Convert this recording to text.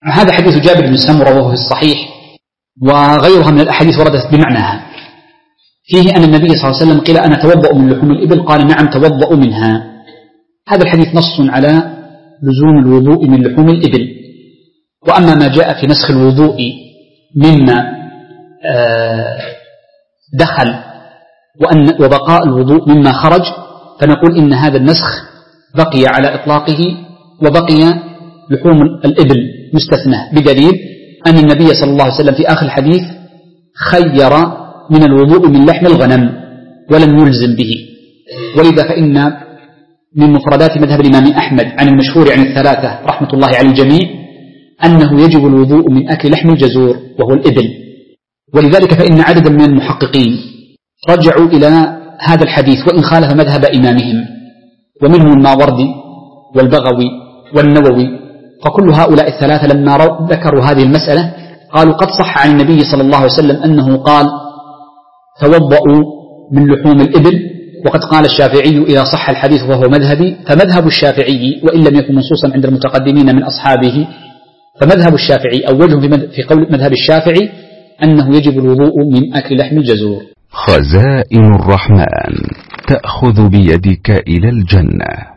هذا حديث جابر بن سمرة وهو في الصحيح، وغيرها من الأحاديث وردت بمعناها، فيه أن النبي صلى الله عليه وسلم قيل أنا توضأ من لحوم الإبل، قال نعم توضأ منها. هذا الحديث نص على لزوم الوضوء من لحوم الإبل. وأما ما جاء في نسخ الوضوء مما دخل وبقاء الوضوء مما خرج، فنقول إن هذا النسخ بقي على إطلاقه، وبقي لحوم الإبل مستثنى، بدليل أن النبي صلى الله عليه وسلم في آخر الحديث خير من الوضوء من لحم الغنم ولم يلزم به. ولذا فإن من مفردات مذهب الإمام أحمد عن المشهور عن الثلاثة رحمة الله على الجميع أنه يجب الوضوء من أكل لحم الجزور وهو الإبل. ولذلك فإن عددا من المحققين رجعوا إلى هذا الحديث وإن خالف مذهب إمامهم، ومنهم الماوردي والبغوي والنووي، فكل هؤلاء الثلاثة لما ذكروا هذه المسألة قالوا قد صح عن النبي صلى الله عليه وسلم أنه قال توضأوا من لحوم الإبل، وقد قال الشافعي إذا صح الحديث وهو مذهبي، فمذهب الشافعي وإن لم يكن منصوصا عند المتقدمين من أصحابه، فمذهب الشافعي أو وجه في قول مذهب الشافعي أنه يجب الوضوء من أكل لحم الجزور. خزائن الرحمن تأخذ بيدك إلى الجنة.